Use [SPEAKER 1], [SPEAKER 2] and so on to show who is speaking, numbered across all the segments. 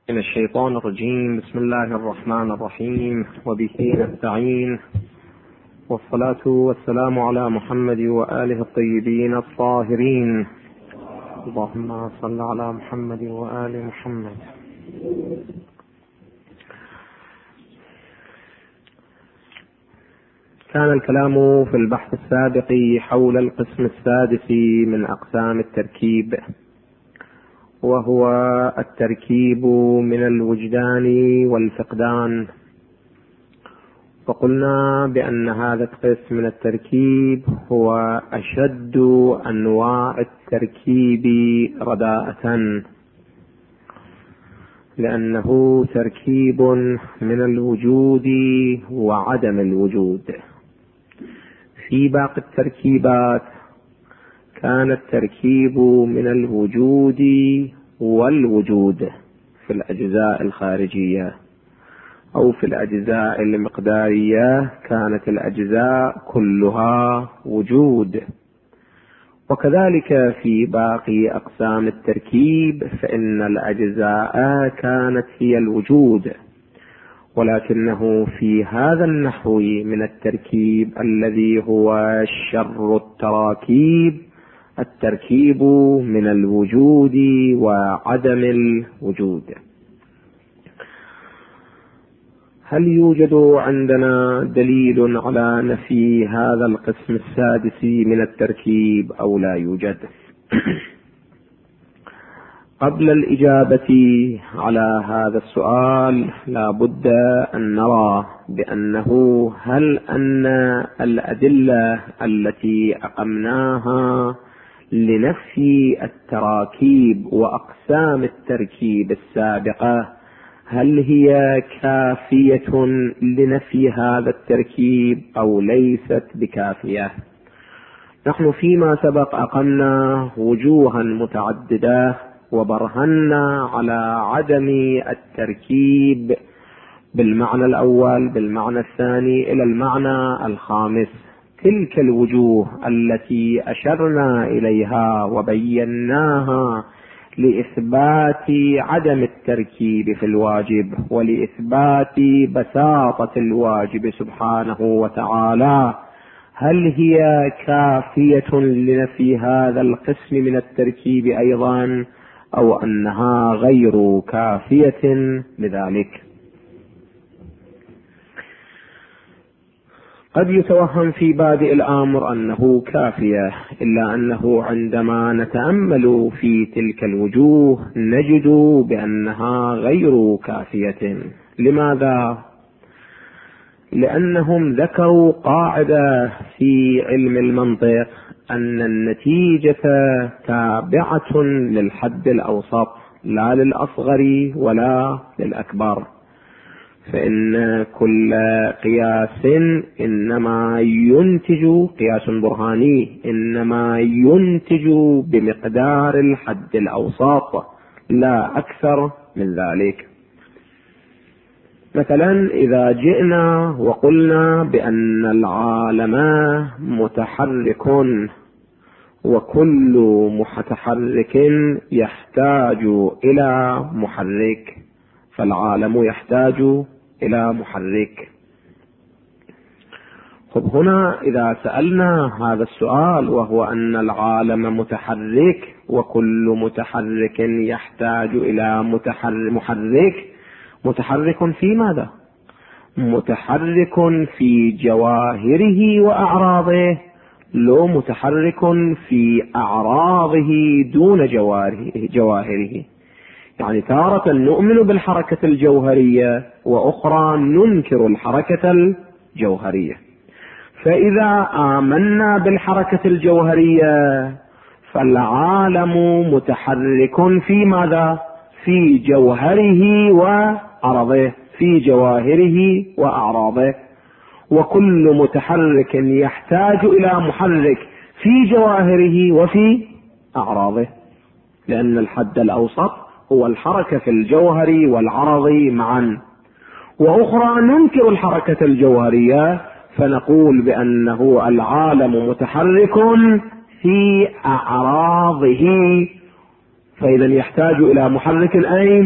[SPEAKER 1] من الشيطان الرجيم. بسم الله الرحمن الرحيم، وبه نستعين، والصلاة والسلام على محمد وآله الطيبين الطاهرين. اللهم صل على محمد وآل محمد. كان الكلام في البحث السابق حول القسم السادس من أقسام التركيب، وهو التركيب من الوجدان والفقدان. وقلنا بأن هذا القسم من التركيب هو أشد أنواع التركيب رداءة، لأنه تركيب من الوجود وعدم الوجود. في باقي التركيبات كان التركيب من الوجود والوجود في الأجزاء الخارجية، أو في الأجزاء المقدارية كانت الأجزاء كلها وجود. وكذلك في باقي أقسام التركيب فإن الأجزاء كانت هي الوجود، ولكنه في هذا النحو من التركيب الذي هو شر التراكيب التركيب من الوجود وعدم الوجود. هل يوجد عندنا دليل على نفي هذا القسم السادس من التركيب أو لا يوجد؟ قبل الإجابة على هذا السؤال لا بد أن نرى بأنه هل أن الأدلة التي أقمناها لنفي التراكيب وأقسام التركيب السابقة هل هي كافية لنفي هذا التركيب أو ليست بكافية؟ نحن فيما سبق أقمنا وجوها متعددة وبرهنا على عدم التركيب بالمعنى الأول، بالمعنى الثاني، إلى المعنى الخامس. تلك الوجوه التي أشرنا إليها وبيناها لإثبات عدم التركيب في الواجب ولإثبات بساطة الواجب سبحانه وتعالى، هل هي كافية لنفي هذا القسم من التركيب أيضا أو أنها غير كافية لذلك؟ قد يتوهم في بادئ الأمر أنه كافية، إلا أنه عندما نتأمل في تلك الوجوه نجد بأنها غير كافية. لماذا؟ لأنهم ذكروا قاعدة في علم المنطق أن النتيجة تابعة للحد الأوسط لا للأصغر ولا للأكبر، فإن كل قياس إنما ينتج قياس برهاني إنما ينتج بمقدار الحد الأوسط لا أكثر من ذلك. مثلا إذا جئنا وقلنا بأن العالم متحرك وكل متحرك يحتاج إلى محرك، فالعالم يحتاج إلى محرك. هنا إذا سألنا هذا السؤال وهو أن العالم متحرك وكل متحرك يحتاج إلى محرك، متحرك في ماذا؟ متحرك في جواهره وأعراضه، لو متحرك في أعراضه دون جواهره. يعني تارة نؤمن بالحركة الجوهرية وأخرى ننكر الحركة الجوهرية. فإذا آمنا بالحركة الجوهرية فالعالم متحرك في ماذا؟ في جوهره وعرضه، في جواهره وأعراضه. وكل متحرك يحتاج إلى محرك في جواهره وفي أعراضه، لأن الحد الأوسط هو الحركة في الجوهر والعرض معا. وأخرى ننكر الحركة الجوهرية فنقول بأنه العالم متحرك في أعراضه، فإذا يحتاج إلى محرك أين؟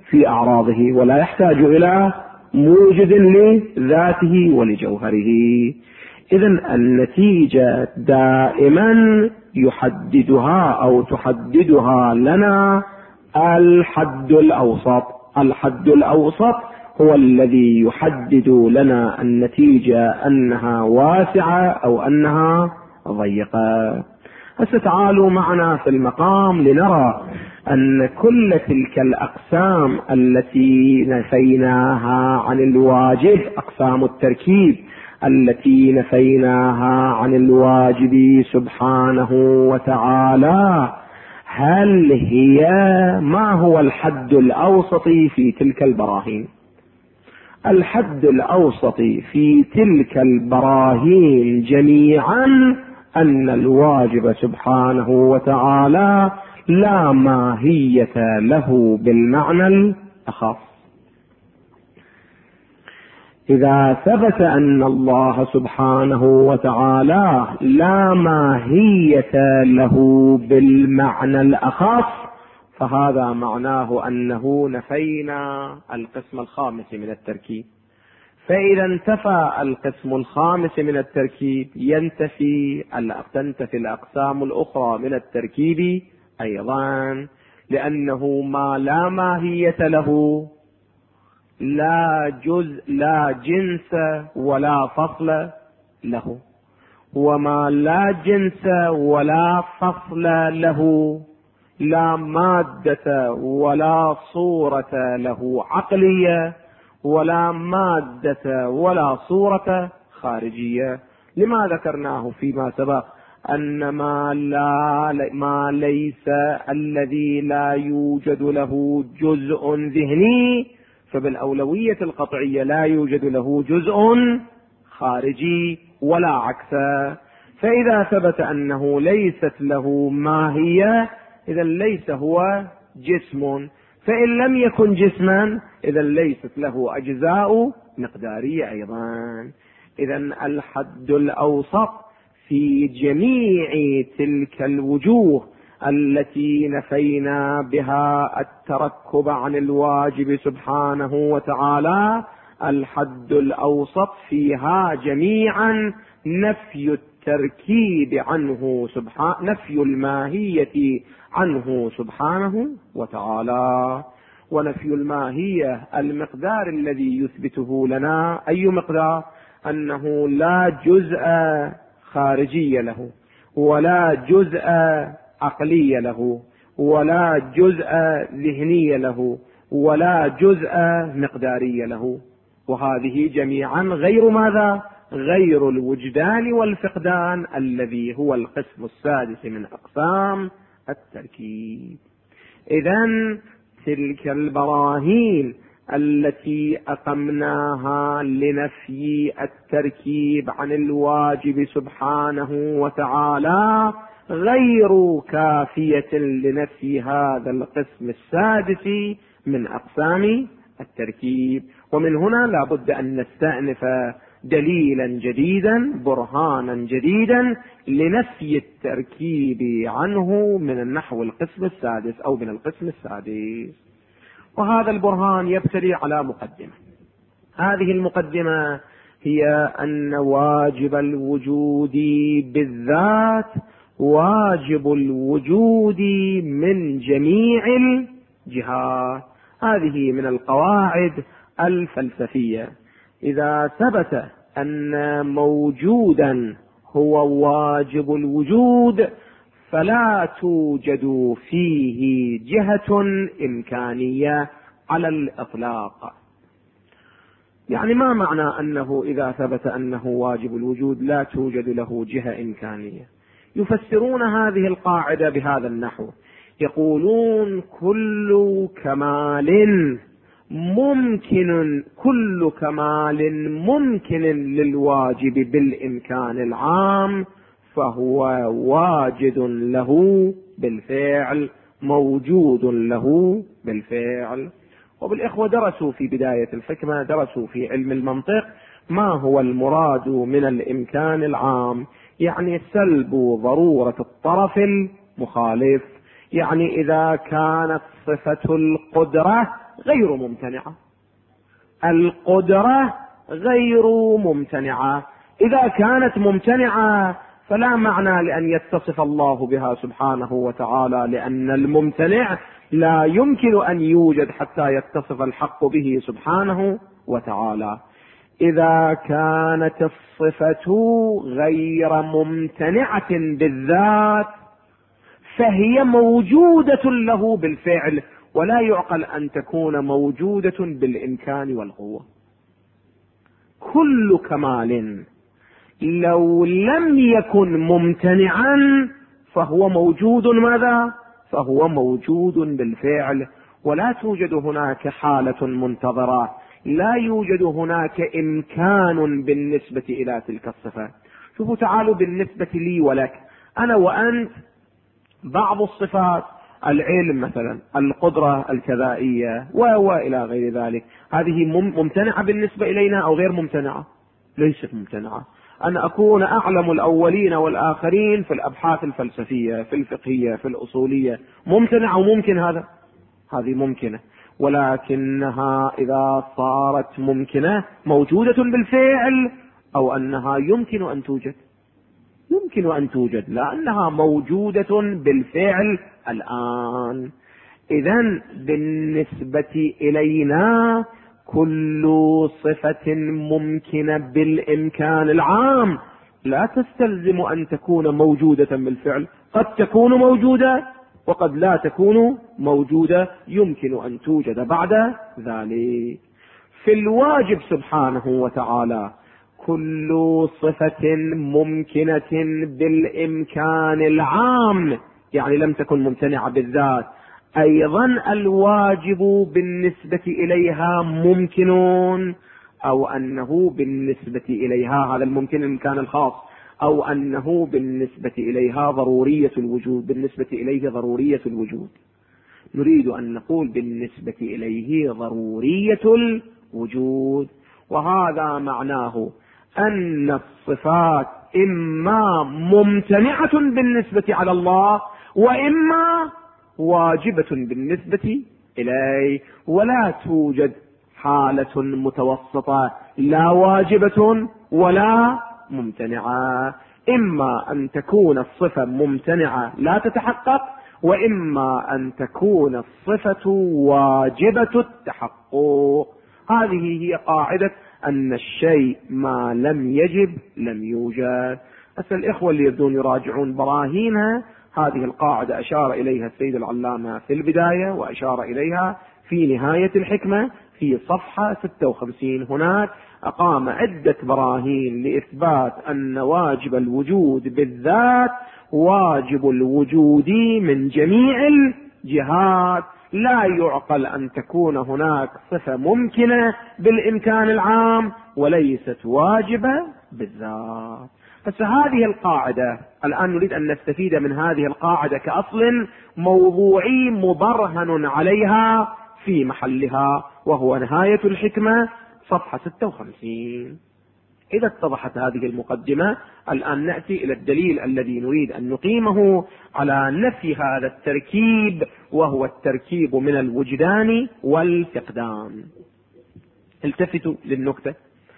[SPEAKER 1] في أعراضه، ولا يحتاج إلى موجد لذاته ولجوهره. إذن النتيجة دائما يحددها أو تحددها لنا الحد الأوسط. الحد الأوسط هو الذي يحدد لنا النتيجة أنها واسعة أو أنها ضيقة. فتعالوا معنا في المقام لنرى أن كل تلك الأقسام التي نفيناها عن الواجب، أقسام التركيب التي نفيناها عن الواجب سبحانه وتعالى، هل هي ما هو الحد الأوسط في تلك البراهين؟ الحد الأوسط في تلك البراهين جميعا أن الواجب سبحانه وتعالى لا ماهية له بالمعنى الأخص. إذا ثبت أن الله سبحانه وتعالى لا ماهية له بالمعنى الأخص، فهذا معناه أنه نفينا القسم الخامس من التركيب. فإذا انتفى القسم الخامس من التركيب تنتفي الأقسام الأخرى من التركيب أيضا، لأنه ما لا ماهية له، لا جزء لا جنس ولا فصل له، وما لا جنس ولا فصل له، لا مادة ولا صورة له عقلية، ولا مادة ولا صورة خارجية. لما ذكرناه فيما سبق أن ما ليس الذي لا يوجد له جزء ذهني، فبالأولوية القطعية لا يوجد له جزء خارجي ولا عكسه. فإذا ثبت أنه ليست له ماهية، إذا ليس هو جسم، فإن لم يكن جسما إذا ليست له أجزاء مقدارية أيضا. إذا الحد الأوسط في جميع تلك الوجوه التي نفينا بها التركب عن الواجب سبحانه وتعالى، الحد الأوسط فيها جميعا نفي التركيب عنه نفي الماهية عنه سبحانه وتعالى. ونفي الماهية المقدار الذي يثبته لنا أي مقدار؟ أنه لا جزء خارجي له، ولا جزء عقلي له، ولا جزء ذهني له، ولا جزء مقداري له. وهذه جميعا غير ماذا؟ غير الوجدان والفقدان الذي هو القسم السادس من أقسام التركيب. إذن تلك البراهين التي أقمناها لنفي التركيب عن الواجب سبحانه وتعالى غير كافية لنفي هذا القسم السادس من أقسام التركيب. ومن هنا لا بد أن نستأنف دليلا جديدا، برهانا جديدا لنفي التركيب عنه من النحو القسم السادس أو من القسم السادس. وهذا البرهان يبتلي على مقدمة. هذه المقدمة هي أن واجب الوجود بالذات واجب الوجود من جميع الجهات. هذه من القواعد الفلسفية. إذا ثبت أن موجودا هو واجب الوجود فلا توجد فيه جهة إمكانية على الإطلاق. يعني ما معنى أنه إذا ثبت أنه واجب الوجود لا توجد له جهة إمكانية؟ يفسرون هذه القاعدة بهذا النحو، يقولون كل كمال ممكن للواجب بالإمكان العام فهو واجد له بالفعل، موجود له بالفعل. وبالإخوة درسوا في بداية الحكمة، درسوا في علم المنطق ما هو المراد من الإمكان العام، يعني سلب ضرورة الطرف المخالف. يعني إذا كانت صفة القدرة غير ممتنعة، القدرة غير ممتنعة. إذا كانت ممتنعة فلا معنى لأن يتصف الله بها سبحانه وتعالى، لأن الممتنع لا يمكن أن يوجد حتى يتصف الحق به سبحانه وتعالى. إذا كانت الصفة غير ممتنعة بالذات فهي موجودة له بالفعل، ولا يعقل أن تكون موجودة بالإمكان والقوة. كل كمال لو لم يكن ممتنعا فهو موجود ماذا؟ فهو موجود بالفعل، ولا توجد هناك حالة منتظرة، لا يوجد هناك إمكان بالنسبة إلى تلك الصفة. شوفوا تعالوا بالنسبة لي ولك، أنا وأنت بعض الصفات، العلم مثلا، القدرة الكذائية وإلى غير ذلك، هذه ممتنعة بالنسبة إلينا أو غير ممتنعة؟ ليست ممتنعة. أن أكون أعلم الأولين والآخرين في الأبحاث الفلسفية، في الفقهية، في الأصولية، ممتنع أو ممكن؟ هذه ممكنة، ولكنها إذا صارت ممكنة موجودة بالفعل أو أنها يمكن أن توجد؟ يمكن أن توجد، لأنها موجودة بالفعل الآن. إذن بالنسبة إلينا كل صفة ممكنة بالإمكان العام لا تستلزم أن تكون موجودة بالفعل، قد تكون موجودة وقد لا تكون موجودة، يمكن أن توجد بعد ذلك. في الواجب سبحانه وتعالى كل صفة ممكنة بالإمكان العام، يعني لم تكن ممتنعة بالذات، أيضا الواجب بالنسبة إليها ممكن، أو أنه بالنسبة إليها، هذا الممكن الإمكان الخاص، أو أنه بالنسبة إليها ضرورية الوجود، بالنسبة إليه ضرورية الوجود. نريد أن نقول بالنسبة إليه ضرورية الوجود، وهذا معناه أن الصفات إما ممتنعة بالنسبة على الله وإما واجبة بالنسبة إليه، ولا توجد حالة متوسطة، لا واجبة ولا ممتنعة. إما أن تكون الصفة ممتنعة لا تتحقق، وإما أن تكون الصفة واجبة التحقق. هذه هي قاعدة أن الشيء ما لم يجب لم يوجد. أسأل الإخوة اللي يبدون يراجعون براهينها، هذه القاعدة أشار إليها السيد العلامة في البداية، وأشار إليها في نهاية الحكمة في صفحة 56. هناك أقام عدة براهين لإثبات أن واجب الوجود بالذات واجب الوجود من جميع الجهات، لا يعقل أن تكون هناك صفة ممكنة بالإمكان العام وليست واجبة بالذات. بس هذه القاعدة الآن نريد أن نستفيد من هذه القاعدة كأصل موضوعي مبرهن عليها في محلها، وهو نهاية الحكمة صفحة 56. إذا اتضحت هذه المقدمة، الآن نأتي إلى الدليل الذي نريد أن نقيمه على نفي هذا التركيب، وهو التركيب من الوجدان والفقدان. التفتوا للنكتة.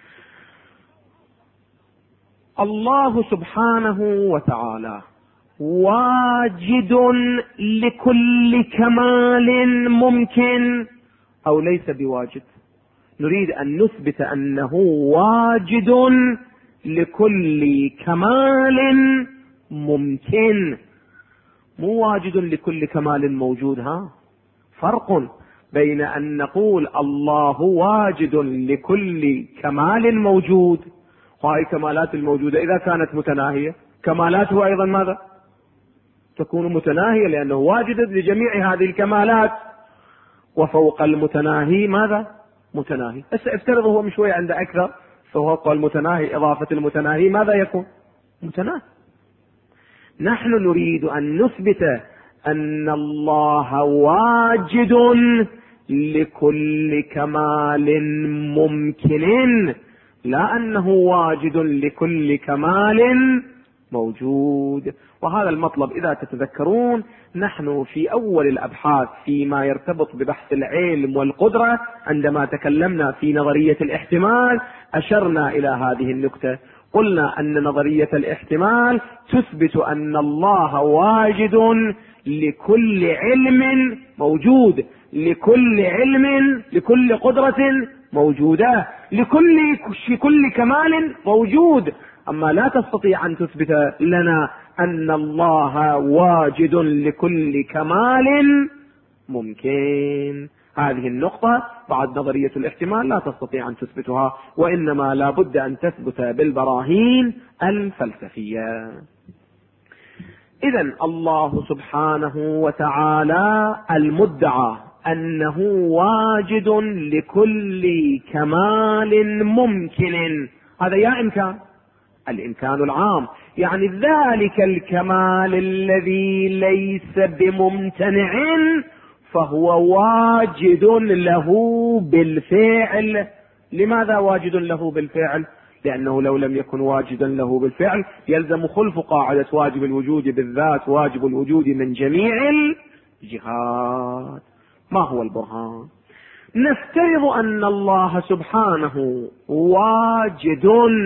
[SPEAKER 1] الله سبحانه وتعالى واجد لكل كمال ممكن أو ليس بواجد؟ نريد أن نثبت أنه واجد لكل كمال ممكن، مو واجد لكل كمال موجود. فرق بين أن نقول الله واجد لكل كمال موجود، وهي كمالات الموجودة إذا كانت متناهية كمالاته أيضا ماذا؟ تكون متناهية، لأنه واجد لجميع هذه الكمالات، وفوق المتناهي ماذا؟ متناهي. بس افترض هو مش شوية عنده أكثر، فوق المتناهي إضافة المتناهي ماذا يكون؟ متناهي. نحن نريد أن نثبت أن الله واجد لكل كمال ممكن، لا أنه واجد لكل كمال موجود. وهذا المطلب إذا تتذكرون نحن في أول الأبحاث فيما يرتبط ببحث العلم والقدرة عندما تكلمنا في نظرية الاحتمال أشرنا إلى هذه النكتة، قلنا أن نظرية الاحتمال تثبت أن الله واجد لكل علم موجود، لكل علم، لكل قدرة موجودة، لكل كمال موجود. أما لا تستطيع أن تثبت لنا أن الله واجد لكل كمال ممكن. هذه النقطة بعد نظرية الاحتمال لا تستطيع أن تثبتها، وإنما لا بد أن تثبت بالبراهين الفلسفية. إذن الله سبحانه وتعالى المدعى أنه واجد لكل كمال ممكن، هذا يا إمكان، الإمكان العام، يعني ذلك الكمال الذي ليس بممتنع فهو واجد له بالفعل. لماذا واجد له بالفعل؟ لأنه لو لم يكن واجدا له بالفعل يلزم خلف قاعدة واجب الوجود بالذات، واجب الوجود من جميع الجهات. ما هو البرهان؟ نفترض أن الله سبحانه واجد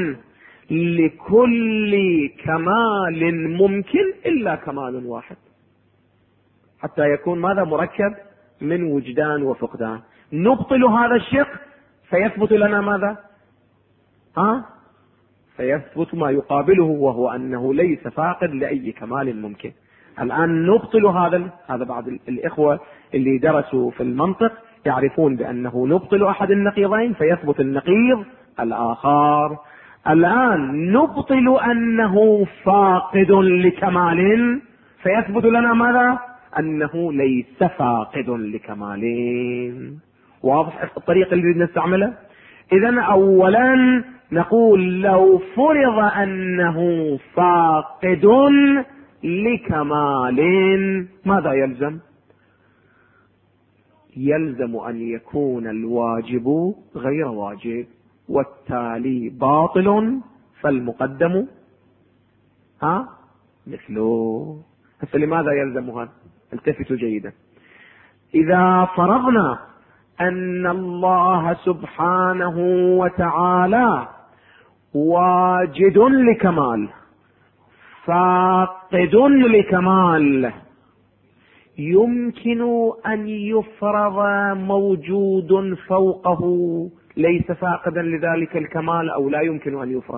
[SPEAKER 1] لكل كمال ممكن إلا كمال واحد، حتى يكون ماذا؟ مركب من وجدان وفقدان. نبطل هذا الشق فيثبت لنا ماذا؟ فيثبت ما يقابله، وهو أنه ليس فاقد لأي كمال ممكن. الآن نبطل هذا بعض الإخوة اللي درسوا في المنطق يعرفون بأنه نبطل أحد النقيضين فيثبت النقيض الآخر. الآن نبطل أنه فاقد لكمال فيثبت لنا ماذا؟ أنه ليس فاقد لكمال. واضح الطريقة اللي نستعملها؟ إذن أولا نقول لو فرض أنه فاقد لكمال ماذا يلزم؟ يلزم أن يكون الواجب غير واجب، والتالي باطل، فالمقدم مثله. فلماذا يلزم هذا؟ التفتوا جيدا. إذا فرضنا أن الله سبحانه وتعالى واجد لكمال فاقد لكمال، يمكن أن يفرض موجود فوقه ليس فاقدا لذلك الكمال أو لا يمكن أن يفرض؟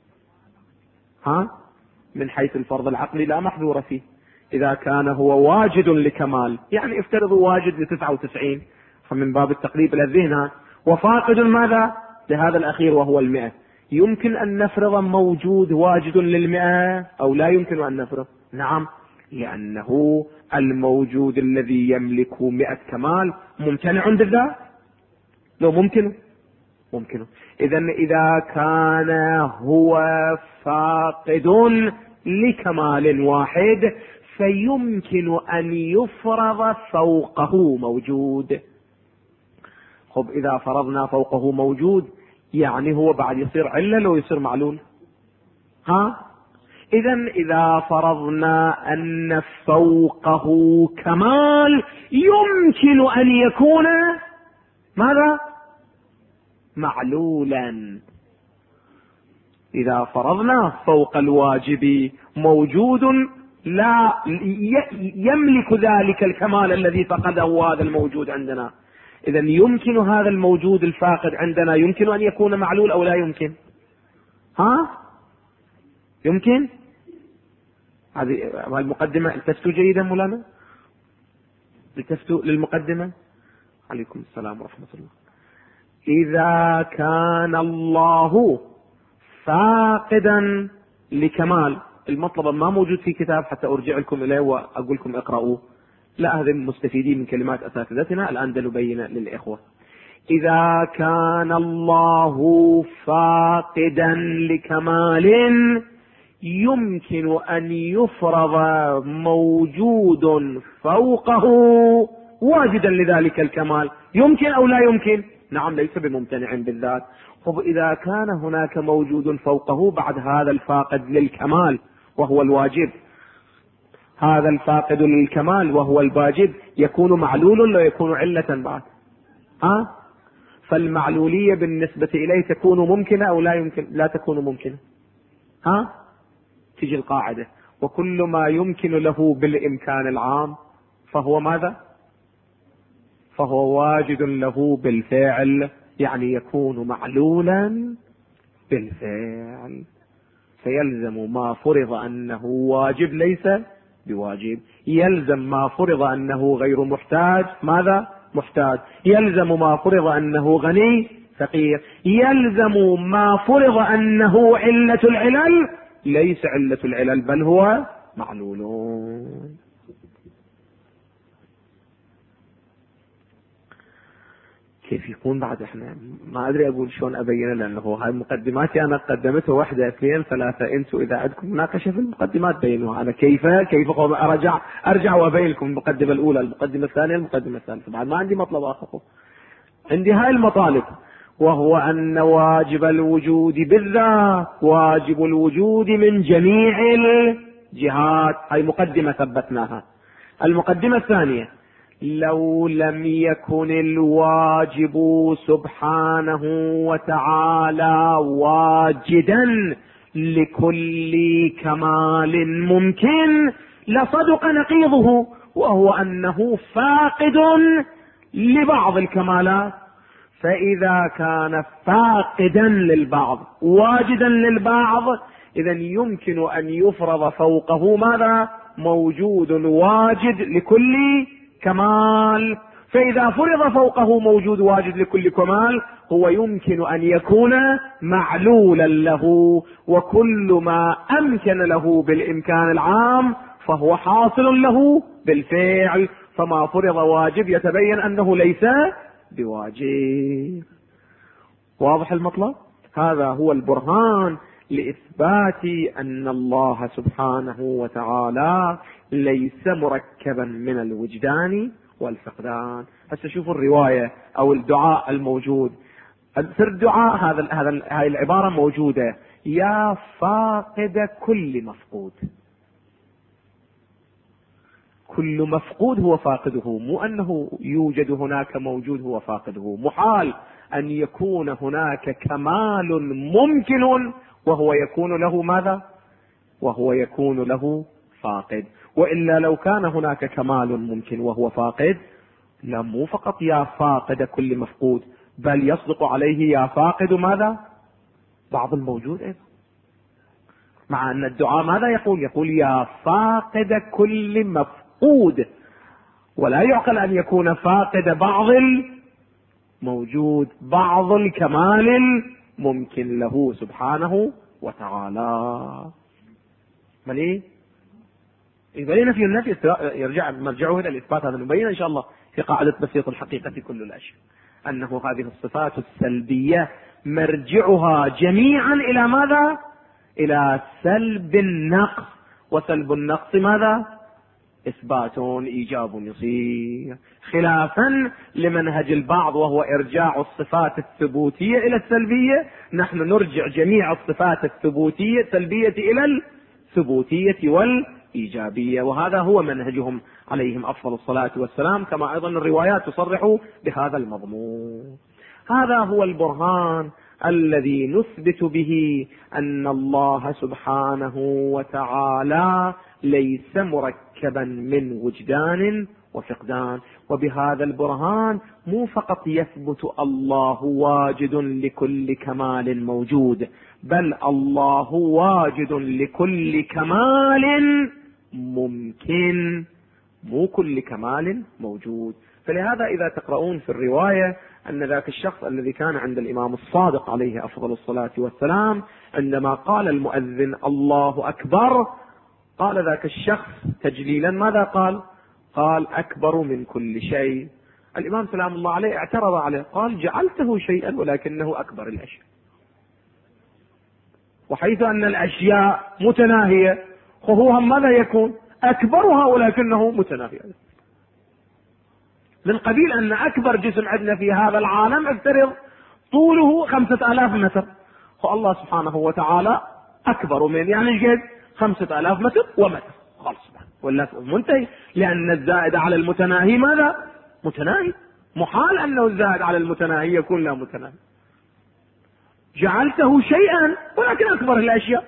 [SPEAKER 1] من حيث الفرض العقلي لا محذور فيه. إذا كان هو واجد لكمال، يعني افترضوا واجد ل99 فمن باب التقريب إلى الذهن، وفاقد ماذا؟ لهذا الأخير وهو 100. يمكن أن نفرض موجود واجد لل100 أو لا يمكن أن نفرض؟ نعم، لأنه الموجود الذي يملك 100 كمال ممتنع بالذات. لو ممكن إذن إذا كان هو فاقد لكمال واحد فيمكن أن يفرض فوقه موجود. خب إذا فرضنا فوقه موجود يعني هو بعد يصير علة لو يصير معلول؟ إذن إذا فرضنا أن فوقه كمال يمكن أن يكون ماذا؟ معلولا. إذا فرضنا فوق الواجب موجود لا يملك ذلك الكمال الذي فقده هذا الموجود عندنا، إذن يمكن هذا الموجود الفاقد عندنا يمكن أن يكون معلول أو لا يمكن؟ يمكن. هذه المقدمة. التفتوا جيدا مولانا، التفتوا للمقدمة. عليكم السلام ورحمة الله. إذا كان الله فاقدا لكمال، المطلب ما موجود في كتاب حتى أرجع لكم إليه وأقول لكم اقرأوه، لا، هذا مستفيدين من كلمات أساتذتنا الآن نبين للإخوة. إذا كان الله فاقدا لكمال يمكن أن يفرض موجود فوقه واجدا لذلك الكمال، يمكن أو لا يمكن؟ نعم، ليس بممتنع بالذات. طب إذا كان هناك موجود فوقه بعد هذا الفاقد للكمال وهو الواجب، هذا الفاقد للكمال وهو الواجب يكون معلول ولا يكون علة بعد؟ فالمعلولية بالنسبة إليه تكون ممكنة أو لا يمكن؟ لا تكون ممكنة. تجي القاعدة: وكل ما يمكن له بالإمكان العام فهو ماذا؟ فهو واجد له بالفعل، يعني يكون معلولا بالفعل. فيلزم ما فرض أنه واجب ليس بواجب، يلزم ما فرض أنه غير محتاج ماذا؟ محتاج، يلزم ما فرض أنه غني فقير، يلزم ما فرض أنه علة العلل ليس علة العلل بل هو معلول. كيف يكون بعد؟ احنا ما ادري اقول شلون ابينه، لانه هاي مقدماتي انا قدمتها 1 2 3. انتم اذا عندكم مناقشه في المقدمات بينوها. انا كيف ارجع وابين لكم المقدمه الاولى، المقدمه الثانيه، المقدمه الثالثه. بعد ما عندي مطلب اخر، عندي هاي المطالب، وهو ان واجب الوجود بالذات واجب الوجود من جميع الجهات. هاي مقدمه ثبتناها. المقدمه الثانيه: لو لم يكن الواجب سبحانه وتعالى واجدا لكل كمال ممكن لصدق نقيضه، وهو أنه فاقد لبعض الكمالات. فإذا كان فاقدا للبعض واجدا للبعض، إذن يمكن أن يفرض فوقه ماذا؟ موجود واجد لكل كمال. فإذا فرض فوقه موجود واجد لكل كمال، هو يمكن أن يكون معلولا له، وكل ما أمكن له بالإمكان العام فهو حاصل له بالفعل. فما فرض واجب يتبين أنه ليس بواجب. واضح المطلب؟ هذا هو البرهان لإثبات أن الله سبحانه وتعالى ليس مركبا من الوجدان والفقدان. هسه شوفوا الرواية أو الدعاء الموجود في الدعاء. هذه العبارة موجودة: يا فاقد كل مفقود. كل مفقود هو فاقده، مو أنه يوجد هناك موجود هو فاقده. محال أن يكون هناك كمال ممكن وهو يكون له ماذا؟ وهو يكون له فاقد. وإلا لو كان هناك كمال ممكن وهو فاقد، لا مو فقط يا فاقد كل مفقود، بل يصدق عليه يا فاقد ماذا؟ بعض الموجود أيضا. مع أن الدعاء ماذا يقول؟ يقول يا فاقد كل مفقود، ولا يعقل أن يكون فاقد بعض الموجود، بعض الكمال ممكن له سبحانه وتعالى. مليه يبين في النفي، يرجع مرجعه الى الاثبات. هذا نبين ان شاء الله في قاعده بسيط الحقيقه في كل الاشياء، انه هذه الصفات السلبيه مرجعها جميعا الى ماذا؟ الى سلب النقص. وسلب النقص ماذا؟ اثبات ايجاب يصير، خلافا لمنهج البعض وهو ارجاع الصفات الثبوتيه الى السلبيه. نحن نرجع جميع الصفات الثبوتيه السلبيه الى الثبوتيه والإيجابية، وهذا هو منهجهم عليهم أفضل الصلاة والسلام، كما أيضا الروايات تصرح بهذا المضمون. هذا هو البرهان الذي نثبت به أن الله سبحانه وتعالى ليس مركبا من وجدان وفقدان. وبهذا البرهان مو فقط يثبت الله واجد لكل كمال موجود، بل الله واجد لكل كمال ممكن، مو كل كمال موجود. فلهذا إذا تقرؤون في الرواية أن ذاك الشخص الذي كان عند الإمام الصادق عليه أفضل الصلاة والسلام، عندما قال المؤذن الله أكبر، قال ذاك الشخص تجليلا ماذا قال؟ قال أكبر من كل شيء. الإمام سلام الله عليه اعترض عليه، قال جعلته شيئا ولكنه أكبر الأشياء. وحيث أن الأشياء متناهية، فهو ماذا يكون؟ أكبرها ولكنه متناهي. من قبيل أن أكبر جسم عندنا في هذا العالم افترض طوله 5000 متر، فالله سبحانه وتعالى أكبر من يعني قد 5000 متر ومتر، خلاص ولا منتهي، لأن الزائد على المتناهي ماذا؟ متناهي. محال أنه الزائد على المتناهي يكون لا متناهي. جعلته شيئا ولكن أكبر الأشياء.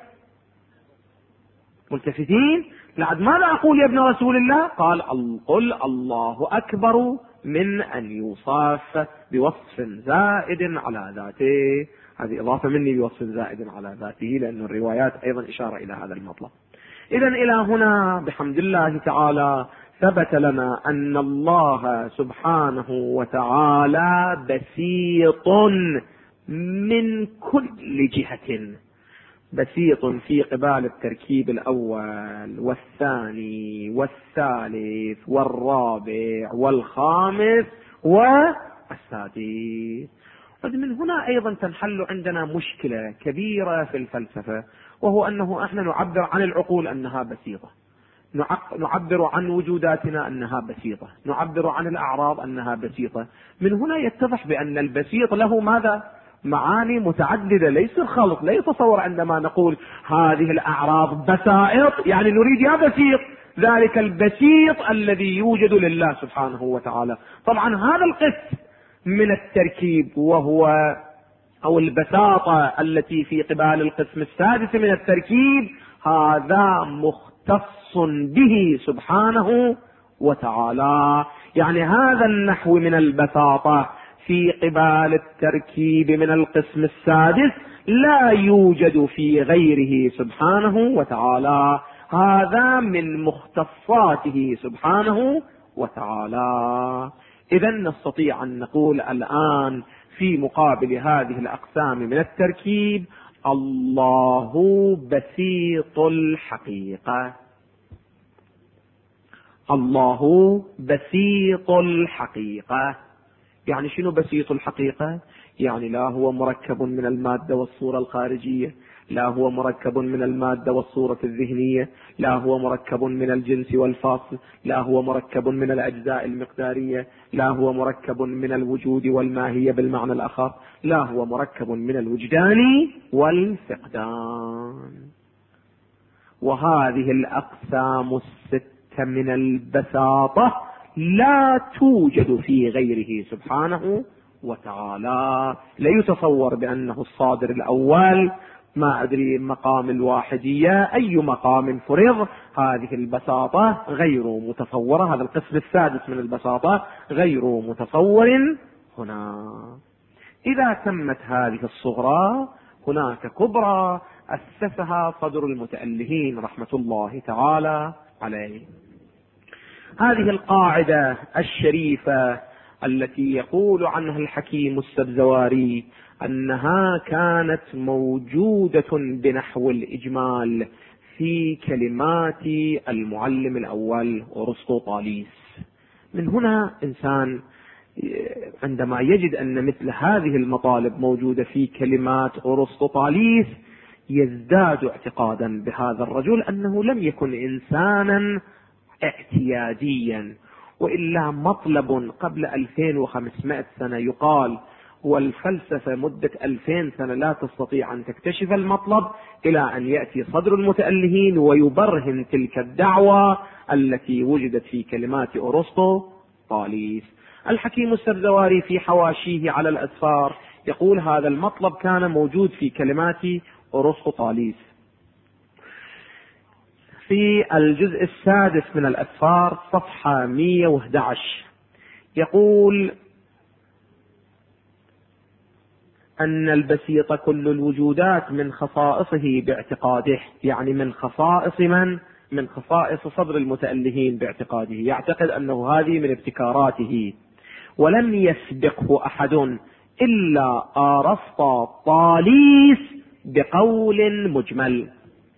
[SPEAKER 1] ملتفتين؟ لعد ماذا أقول يا ابن رسول الله؟ قال قل الله أكبر من أن يوصف بوصف زائد على ذاته. هذه إضافة مني بوصف زائد على ذاته، لأن الروايات أيضا إشارة إلى هذا المطلب. إذن إلى هنا بحمد الله تعالى ثبت لنا أن الله سبحانه وتعالى بسيط من كل جهة، بسيط في قبال التركيب الأول والثاني والثالث والرابع والخامس والسادس. من هنا أيضا تنحل عندنا مشكلة كبيرة في الفلسفة، وهو أنه احنا نعبر عن العقول أنها بسيطة، نعبر عن وجوداتنا أنها بسيطة، نعبر عن الأعراض أنها بسيطة. من هنا يتضح بأن البسيط له ماذا؟ معاني متعددة، ليس الخلط. لا يتصور عندما نقول هذه الأعراض بسائط يعني نريد يا بسيط ذلك البسيط الذي يوجد لله سبحانه وتعالى. طبعا هذا القسم من التركيب وهو أو البساطة التي في قبال القسم السادس من التركيب، هذا مختص به سبحانه وتعالى. يعني هذا النحو من البساطة في قبال التركيب من القسم السادس لا يوجد في غيره سبحانه وتعالى. هذا من مختصاته سبحانه وتعالى. إذن نستطيع أن نقول الآن في مقابل هذه الأقسام من التركيب: الله بسيط الحقيقة. الله بسيط الحقيقة. يعني شنو بسيط الحقيقة؟ يعني لا هو مركب من المادة والصورة الخارجية، لا هو مركب من المادة والصورة الذهنية، لا هو مركب من الجنس والفاصل، لا هو مركب من الأجزاء المقدارية، لا هو مركب من الوجود والماهية بالمعنى الآخر، لا هو مركب من الوجدان والفقدان. وهذه الأقسام الستة من البساطة لا توجد في غيره سبحانه وتعالى. لا يتصور بأنه الصادر الأول، ما أدري مقام الواحدية أي مقام فرض. هذه البساطة غير متصورة، هذا القسم السادس من البساطة غير متصور هنا. إذا تمت هذه الصغرى هناك كبرى أسسها صدر المتألهين رحمة الله تعالى عليه. هذه القاعدة الشريفة التي يقول عنها الحكيم السبزواري أنها كانت موجودة بنحو الإجمال في كلمات المعلم الأول أرسطو طاليس. من هنا إنسان عندما يجد أن مثل هذه المطالب موجودة في كلمات أرسطو طاليس يزداد اعتقادا بهذا الرجل أنه لم يكن إنسانا اعتياديا، وإلا مطلب قبل 2500 سنة يقال والفلسفة مدة 2000 سنة لا تستطيع أن تكتشف المطلب، إلى أن يأتي صدر المتألهين ويبرهن تلك الدعوة التي وجدت في كلمات أرسطو طاليس. الحكيم السبزواري في حواشيه على الأسفار يقول هذا المطلب كان موجود في كلمات أرسطو طاليس. في الجزء السادس من الأسفار صفحة 111 يقول أن البسيط كل الوجودات من خصائصه باعتقاده، يعني من خصائص من؟ من خصائص صدر المتألهين باعتقاده، يعتقد أنه هذه من ابتكاراته. ولم يسبقه أحد إلا أرسطو طاليس بقول مجمل،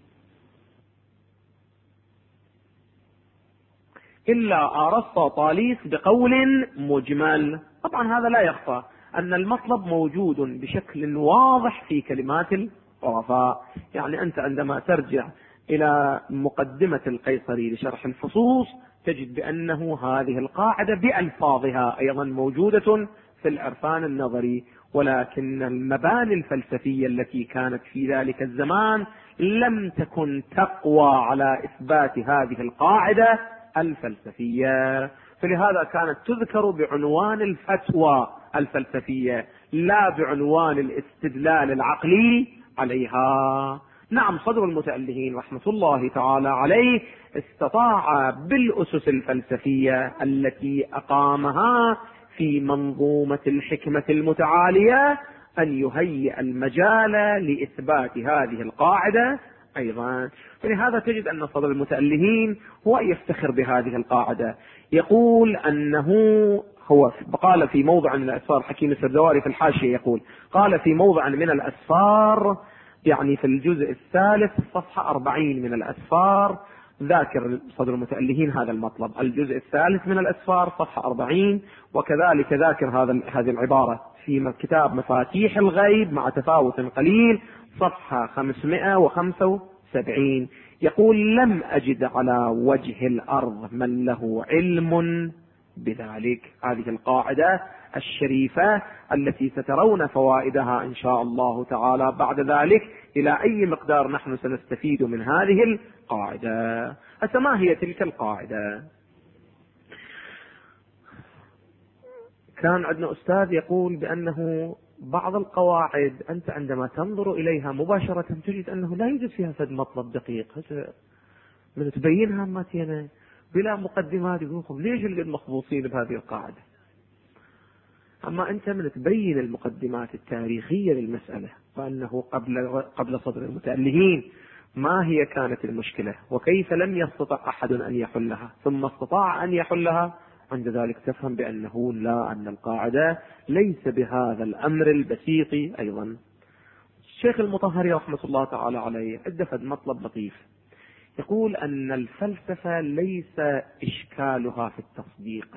[SPEAKER 1] إلا أرسطو طاليس بقول مجمل. طبعا هذا لا يخفى أن المطلب موجود بشكل واضح في كلمات العرفاء. يعني أنت عندما ترجع إلى مقدمة القيصري لشرح الفصوص تجد بأنه هذه القاعدة بألفاظها أيضا موجودة في العرفان النظري، ولكن المباني الفلسفية التي كانت في ذلك الزمان لم تكن تقوى على إثبات هذه القاعدة الفلسفية، فلهذا كانت تذكر بعنوان الفتوى الفلسفية لا بعنوان الاستدلال العقلي عليها. نعم، صدر المتألهين رحمة الله تعالى عليه استطاع بالأسس الفلسفية التي أقامها في منظومة الحكمة المتعالية أن يهيئ المجال لإثبات هذه القاعدة أيضا. فلهذا تجد أن صدر المتألهين هو يفتخر بهذه القاعدة، يقول أنه هو قال في موضع من الأسفار، حكيم السردواري في الحاشية يقول قال في موضع من الأسفار، يعني في الجزء الثالث صفحة 40 من الأسفار، ذاكر صدر المتألهين هذا المطلب، الجزء الثالث من الأسفار صفحة 40، وكذلك ذاكر هذه العبارة في كتاب مفاتيح الغيب مع تفاوت قليل صفحة 575، يقول لم أجد على وجه الأرض من له علم بذلك. هذه القاعدة الشريفة التي سترون فوائدها إن شاء الله تعالى بعد ذلك إلى أي مقدار نحن سنستفيد من هذه القاعدة. ما هي تلك القاعدة؟ كان عندنا أستاذ يقول بأنه بعض القواعد أنت عندما تنظر إليها مباشرة تجد أنه لا يوجد فيها فد مطلب دقيق، من تبينها ماتينا بلا مقدمات يقولون ليش اللي مخبوصين بهذه القاعدة. أما أنت من تبين المقدمات التاريخية للمسألة، وأنه قبل صدر المتألهين ما هي كانت المشكلة وكيف لم يستطع أحد أن يحلها ثم استطاع أن يحلها، عند ذلك تفهم بأنه لا، أن القاعدة ليس بهذا الأمر البسيط. أيضا الشيخ المطهري رحمة الله تعالى عليه أدفد مطلب لطيف، يقول أن الفلسفة ليس إشكالها في التصديق،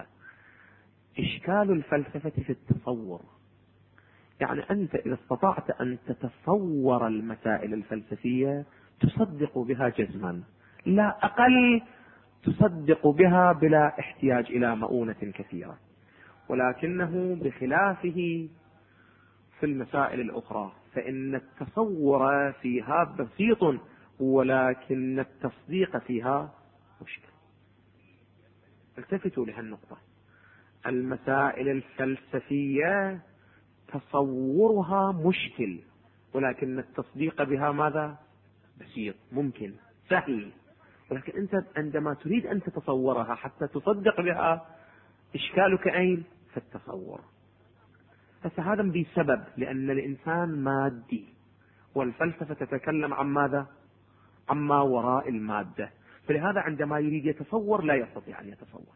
[SPEAKER 1] إشكال الفلسفة في التصور. يعني أنت إذا استطعت أن تتصور المسائل الفلسفية تصدق بها جزما، لا أقل، تصدق بها بلا احتياج إلى مؤونة كثيرة. ولكنه بخلافه في المسائل الأخرى، فإن التصور فيها بسيط ولكن التصديق فيها مشكل. التفتوا لهالنقطة، المسائل الفلسفية تصورها مشكل ولكن التصديق بها ماذا؟ بسيط، ممكن، سهل. ولكن أنت عندما تريد أن تتصورها حتى تصدق بها إشكالك أين؟ في التصور. فهذا بسبب لأن الإنسان مادي والفلسفة تتكلم عن ماذا؟ عما وراء المادة، فلهذا عندما يريد يتصور لا يستطيع أن يتصور،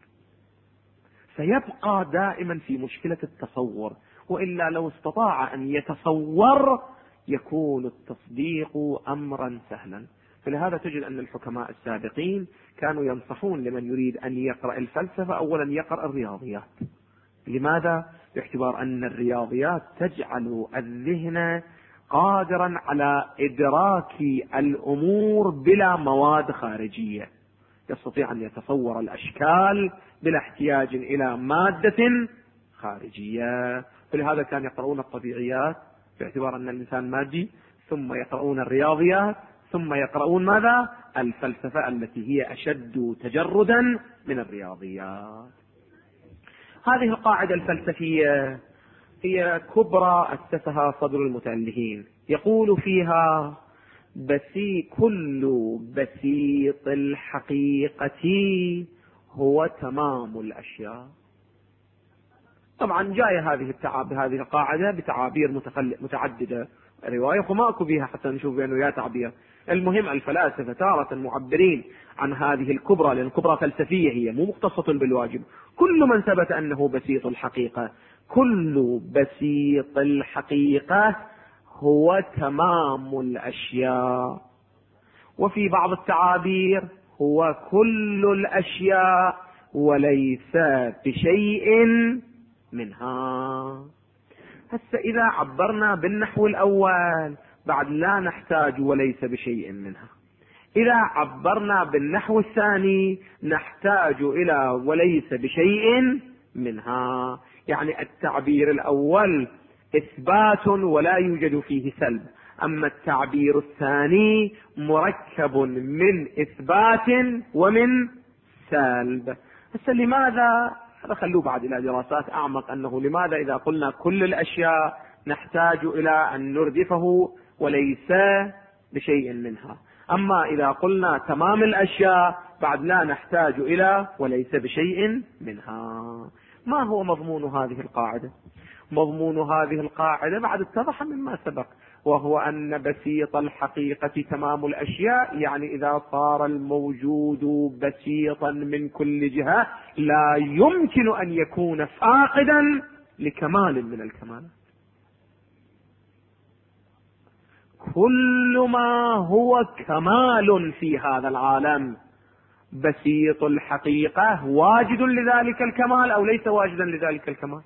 [SPEAKER 1] فيبقى دائما في مشكلة التصور. وإلا لو استطاع أن يتصور يكون التصديق أمرا سهلا. فلهذا تجد أن الحكماء السابقين كانوا ينصحون لمن يريد أن يقرأ الفلسفة أولا يقرأ الرياضيات. لماذا؟ باعتبار أن الرياضيات تجعل الذهن قادرا على إدراك الأمور بلا مواد خارجية، يستطيع أن يتصور الأشكال بلا احتياج إلى مادة خارجية. فلهذا كان يقرؤون الطبيعيات باعتبار أن الإنسان مادي، ثم يقرؤون الرياضيات، ثم يقرؤون ماذا؟ الفلسفة التي هي أشد تجردا من الرياضيات. هذه القاعدة الفلسفية هي كبرى أسسها صدر المتألهين، يقول فيها كل بسيط الحقيقة هو تمام الأشياء. طبعا جاية هذه القاعدة بتعابير متعددة، رواية وما أكو بها حتى نشوف بأنه يا تعبير. المهم الفلاسفة تارة معبرين عن هذه الكبرى، لأن الكبرى فلسفية هي مو مختصة بالواجب. كل من ثبت أنه بسيط الحقيقة، كل بسيط الحقيقة هو تمام الأشياء. وفي بعض التعابير هو كل الأشياء وليس بشيء منها. هسه إذا عبرنا بالنحو الأول بعد لا نحتاج وليس بشيء منها، إذا عبرنا بالنحو الثاني نحتاج إلى وليس بشيء منها. يعني التعبير الأول إثبات ولا يوجد فيه سلب، أما التعبير الثاني مركب من إثبات ومن سلب. بس لماذا؟ هذا خلوه بعد إلى دراسات أعمق، أنه لماذا إذا قلنا كل الأشياء نحتاج إلى أن نردفه وليس بشيء منها، أما إذا قلنا تمام الأشياء بعد لا نحتاج إلى وليس بشيء منها. ما هو مضمون هذه القاعدة؟ مضمون هذه القاعدة بعد اتضح مما سبق، وهو أن بسيط الحقيقة تمام الأشياء، يعني إذا صار الموجود بسيطا من كل جهة لا يمكن أن يكون فاقدا لكمال من الكمال. كل ما هو كمال في هذا العالم بسيط الحقيقة واجد لذلك الكمال أو ليس واجدا لذلك الكمال؟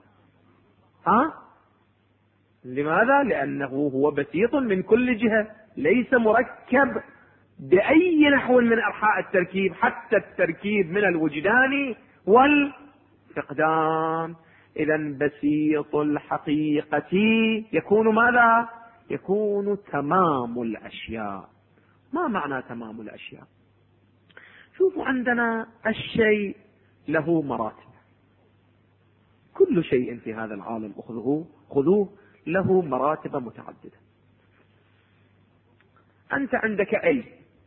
[SPEAKER 1] لماذا؟ لأنه هو بسيط من كل جهة، ليس مركب بأي نحو من أنحاء التركيب، حتى التركيب من الوجدان والفقدان. إذا بسيط الحقيقة يكون ماذا؟ يكون تمام الأشياء. ما معنى تمام الأشياء؟ شوفوا، عندنا الشيء له مراتب، كل شيء في هذا العالم خذوه له مراتب متعددة. أنت عندك علم،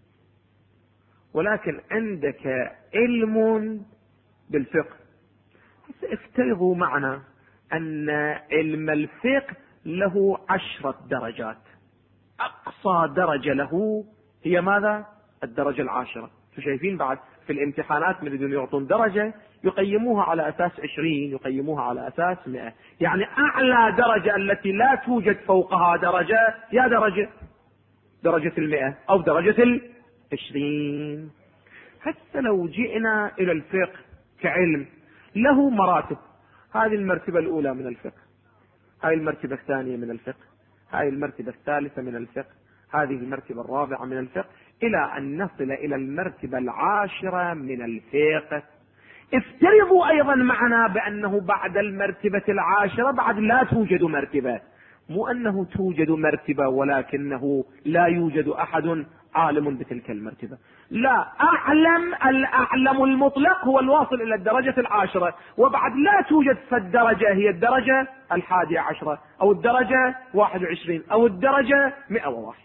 [SPEAKER 1] ولكن عندك علم بالفقه. افترضوا معنا أن علم الفقه له 10 درجات، أقصى درجة له هي ماذا؟ الدرجة 10. شايفين بعد في الامتحانات من يريدون يعطون درجة يقيموها على أساس 20، يقيموها على أساس 100، يعني أعلى درجة التي لا توجد فوقها درجة يا درجة 100 أو درجة 20. حتى لو جئنا إلى الفقه كعلم له مراتب، هذه المرتبة الأولى من الفقه، هذه المرتبة الثانية من الفقه، هذه المرتبة الثالثة من الفقه، هذه المرتبة الرابعة من الفقه، إلى أن نصل إلى المرتبة 10 من الفقه. افترضوا أيضا معنا بأنه بعد المرتبة 10 بعد لا توجد مرتبة، مو أنه توجد مرتبة ولكنه لا يوجد أحد عالم بتلك المرتبة، لا، الأعلم المطلق هو الواصل إلى الدرجة 10، وبعد لا توجد فالدرجة هي الدرجة 11 أو الدرجة 21 أو الدرجة 101.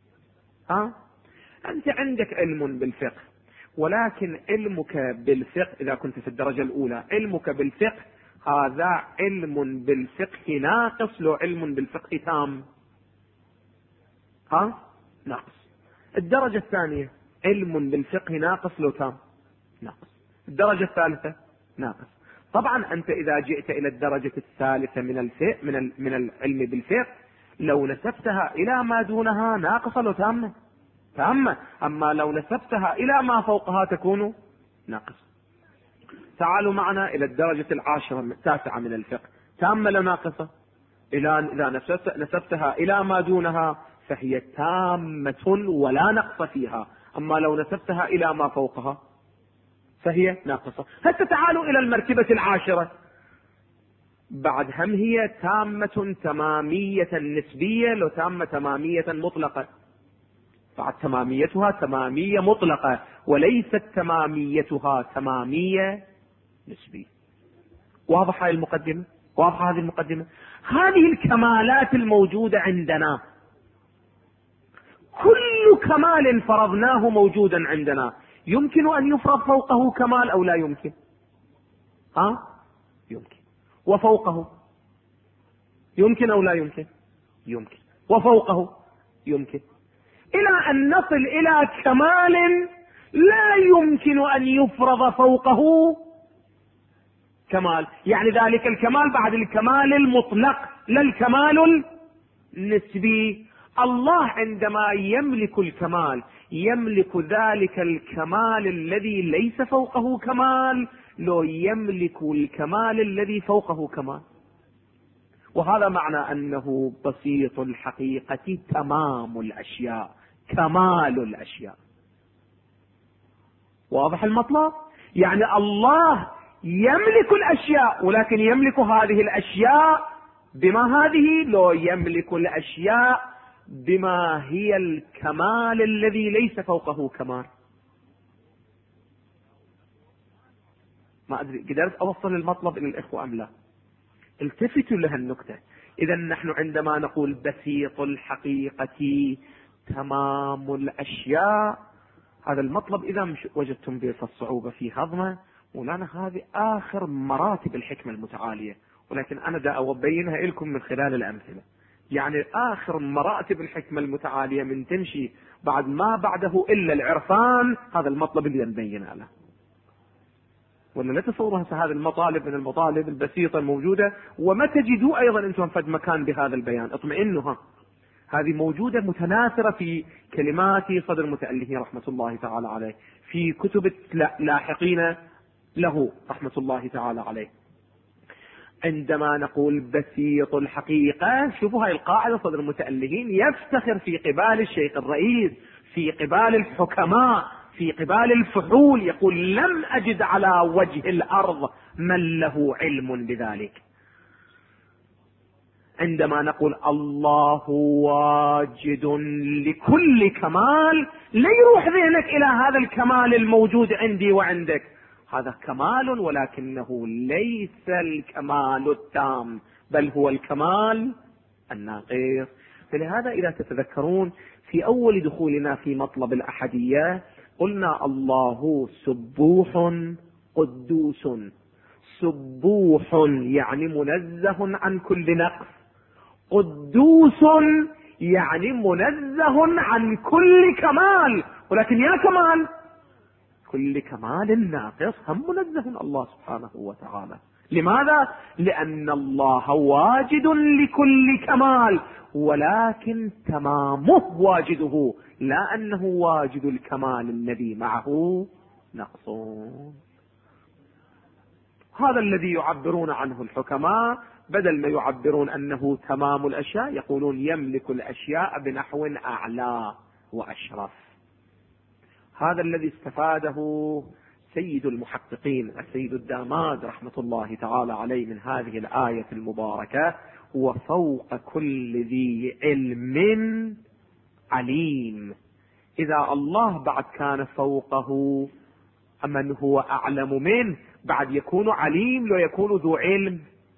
[SPEAKER 1] أنت عندك علم بالفقه، ولكن علمك بالفقه إذا كنت في الدرجة الأولى علمك بالفقه هذا علم بالفقه ناقص له علم بالفقه تام. ناقص. الدرجة الثانية علم بالفقه ناقص له تام، ناقص. الدرجة الثالثة ناقص. طبعا أنت إذا جئت إلى الدرجة الثالثة من العلم بالفقه لو نسبتها إلى ما دونها ناقصة له تامة، أما لو نسبتها إلى ما فوقها تكون ناقصة. تعالوا معنا إلى الدرجة 9 من الفقه، تامة لو ناقصة؟ إذا نسبتها إلى ما دونها فهي تامة ولا نقص فيها، أما لو نسبتها إلى ما فوقها فهي ناقصة. حتى تعالوا إلى المرتبة 10 بعد هم هي تامة تمامية نسبية لو تامة تمامية مطلقة، بعد تماميتها تمامية مطلقة وليست تماميتها تمامية نسبية. واضح هذه المقدمة؟ واضحة هذه المقدمة؟ هذه الكمالات الموجودة عندنا كل كمال فرضناه موجودا عندنا يمكن أن يفرض فوقه كمال أو لا يمكن؟ يمكن. وفوقه يمكن أو لا يمكن؟ يمكن. وفوقه يمكن، إلى أن نصل إلى كمال لا يمكن أن يفرض فوقه كمال، يعني ذلك الكمال بعد الكمال المطلق لا الكمال النسبي. الله عندما يملك الكمال يملك ذلك الكمال الذي ليس فوقه كمال، لو يملك الكمال الذي فوقه كمال. وهذا معنى أنه بسيط الحقيقة تمام الأشياء، كمال الأشياء. واضح المطلب؟ يعني الله يملك الأشياء، ولكن يملك هذه الأشياء بما هذه، لو يملك الأشياء بما هي الكمال الذي ليس فوقه كمال. ما أدري قدرت أوصل المطلب إلى الإخوة أم لا؟ التفتوا لها النكتة. إذا نحن عندما نقول بسيط الحقيقة تمام الأشياء، هذا المطلب إذا وجدتم به الصعوبة في هضمه، مولانا هذه آخر مراتب الحكمة المتعالية، ولكن أنا دا أبينها لكم من خلال الأمثلة. يعني آخر مراتب الحكمة المتعالية من تمشي بعد ما بعده إلا العرفان، هذا المطلب اللي نبينه له. ولا لا تصوروا هذه المطالب من المطالب البسيطة الموجودة، وما تجدوا أيضا أنتم فد مكان بهذا البيان، اطمئنوا هذه موجودة متناثرة في كلمات صدر المتألفين رحمة الله تعالى عليه، في كتب لاحقين له رحمة الله تعالى عليه. عندما نقول بسيط الحقيقة، شوفوا هاي القاعدة صدر المتألفين يفتخر في قبال الشيخ الرئيس، في قبال الحكماء، في قبال الفحول، يقول لم أجد على وجه الأرض من له علم بذلك. عندما نقول الله واجد لكل كمال، لا يروح ذهنك إلى هذا الكمال الموجود عندي وعندك، هذا كمال ولكنه ليس الكمال التام، بل هو الكمال الناقص. فلهذا إذا تتذكرون في أول دخولنا في مطلب الأحدية قلنا الله سبوح قدوس. سبوح يعني منزه عن كل نقص، قدوس يعني منزه عن كل كمال، ولكن يا كمال كل كمال ناقص هم منزه الله سبحانه وتعالى. لماذا؟ لأن الله واجد لكل كمال، ولكن تمامه واجده، لا أنه واجد الكمال الذي معه نقص. هذا الذي يعبرون عنه الحكماء، بدل ما يعبرون أنه تمام الأشياء يقولون يملك الأشياء بنحو أعلى وأشرف. هذا الذي استفاده سيد المحققين السيد الداماد رحمة الله تعالى عليه من هذه الآية المباركة: وفوق كل ذي علم عليم. إذا الله بعد كان فوقه من هو أعلم منه، بعد يكون عليم، لو يكون ذو علم،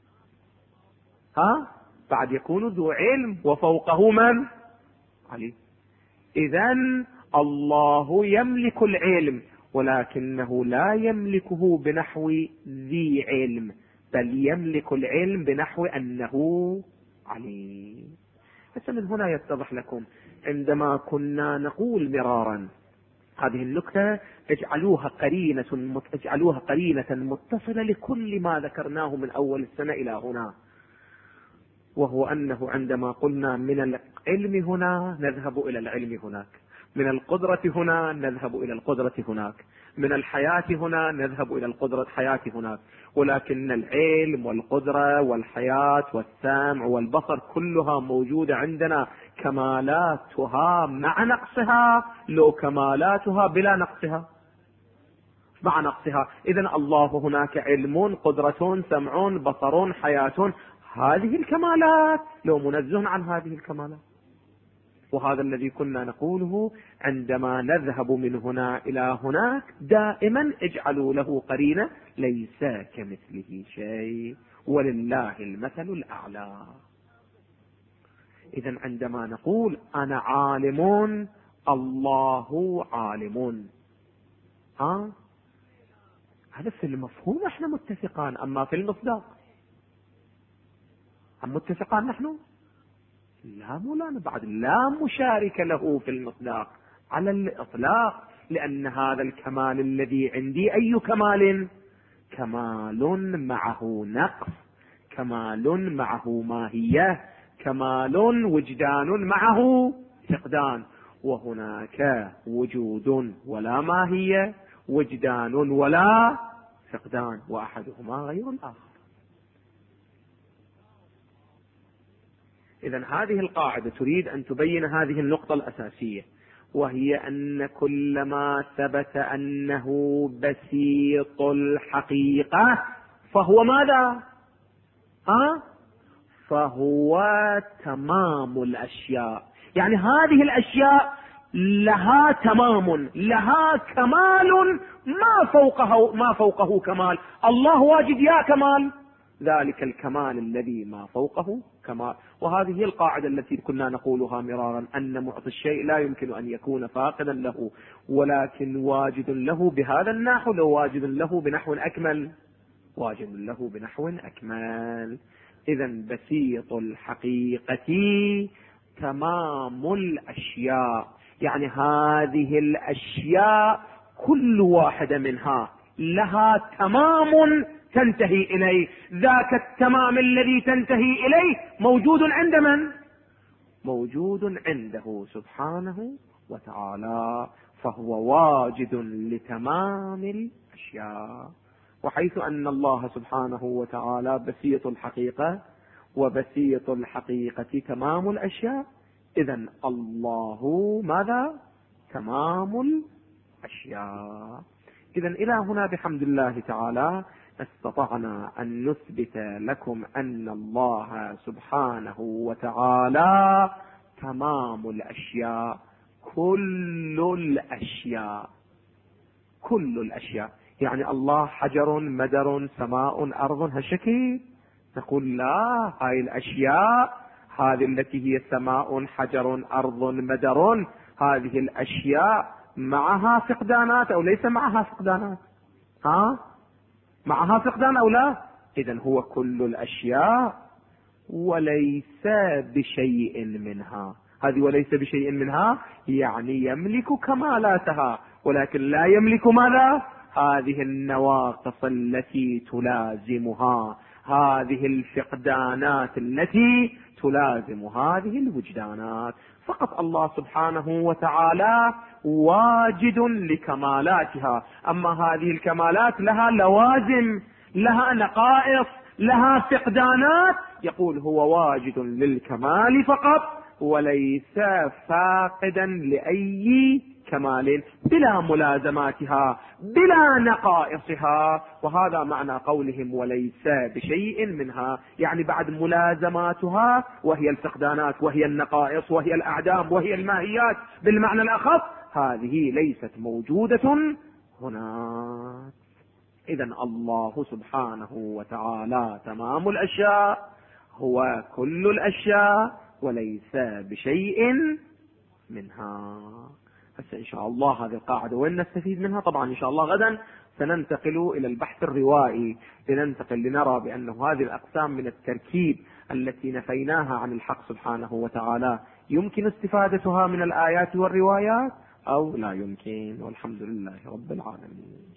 [SPEAKER 1] بعد يكون ذو علم وفوقه من؟ عليم. إذن الله يملك العلم، ولكنه لا يملكه بنحو ذي علم، بل يملك العلم بنحو أنه عليم. بس من هنا يتضح لكم عندما كنا نقول مرارا هذه النكتة اجعلوها قرينة متصلة لكل ما ذكرناه من أول السنة إلى هنا، وهو أنه عندما قلنا من العلم هنا نذهب إلى العلم هناك، من القدرة هنا نذهب إلى القدرة هناك، من الحياة هنا نذهب إلى الحياة هناك، ولكن العلم والقدرة والحياة والسمع والبصر كلها موجودة عندنا، كمالاتها مع نقصها، لو كمالاتها بلا نقصها مع نقصها. إذن الله هناك علم، قدرة، سمع، بصر، حياة، هذه الكمالات لو منزه عن هذه الكمالات. وهذا الذي كنا نقوله عندما نذهب من هنا إلى هناك، دائما اجعلوا له قرينة ليس كمثله شيء ولله المثل الأعلى. إذن عندما نقول أنا عالم الله عالم، هذا في المفهوم احنا متفقان، أما في المصداق هم متفقان نحن؟ لا مولانا، بعد لا مشارك له في المصداق على الإطلاق، لأن هذا الكمال الذي عندي أي كمال؟ كمال معه نقص، كمال معه ماهية، كمال وجدان معه فقدان. وهناك وجود ولا ماهية، وجدان ولا فقدان، وأحدهما غير الآخر. إذن هذه القاعدة تريد أن تبين هذه النقطة الأساسية، وهي أن كل ما ثبت أنه بسيط الحقيقة فهو ماذا؟ فهو تمام الأشياء. يعني هذه الأشياء لها تمام، لها كمال ما فوقه كمال. الله واجد يا كمال، ذلك الكمال الذي ما فوقه كمال. وهذه هي القاعدة التي كنا نقولها مرارا، أن معطي الشيء لا يمكن أن يكون فاقدا له، ولكن واجد له بهذا النحو، لو واجد له بنحو أكمل، واجد له بنحو أكمل. إذن بسيط الحقيقة تمام الأشياء، يعني هذه الأشياء كل واحدة منها لها تمام تنتهي إليه. ذاك التمام الذي تنتهي إليه موجود عند من؟ موجود عنده سبحانه وتعالى، فهو واجد لتمام الأشياء. وحيث أن الله سبحانه وتعالى بسيط الحقيقة، وبسيط الحقيقة تمام الأشياء، إذن الله ماذا؟ تمام الأشياء. إذن إلى هنا بحمد الله تعالى استطعنا أن نثبت لكم أن الله سبحانه وتعالى تمام الأشياء، كل الأشياء، كل الأشياء. يعني الله حجر، مدر، سماء، أرض، هالشكل؟ نقول لا، هاي الأشياء، هذه التي هي سماء، حجر، أرض، مدر، هذه الأشياء معها فقدانات أو ليس معها فقدانات؟ معها فقدان أو لا؟ إذن هو كل الأشياء وليس بشيء منها. هذه وليس بشيء منها يعني يملك كمالاتها، ولكن لا يملك ماذا؟ هذه النواقص التي تلازمها، هذه الفقدانات التي تلازم هذه الوجدانات. فقط الله سبحانه وتعالى واجد لكمالاتها، أما هذه الكمالات لها لوازم، لها نقائص، لها فقدانات، يقول هو واجد للكمال فقط وليس فاقدا لأي كمال، بلا ملازماتها، بلا نقائصها. وهذا معنى قولهم وليس بشيء منها، يعني بعد ملازماتها وهي الفقدانات وهي النقائص وهي الأعدام وهي الماهيات بالمعنى الأخص، هذه ليست موجودة هناك. إذن الله سبحانه وتعالى تمام الأشياء، هو كل الأشياء وليس بشيء منها. هسه إن شاء الله هذه القاعدة وين نستفيد منها؟ طبعا إن شاء الله غدا سننتقل إلى البحث الروائي، لننتقل لنرى بأنه هذه الأقسام من التركيب التي نفيناها عن الحق سبحانه وتعالى يمكن استفادتها من الآيات والروايات أو لا يمكن. والحمد لله رب العالمين.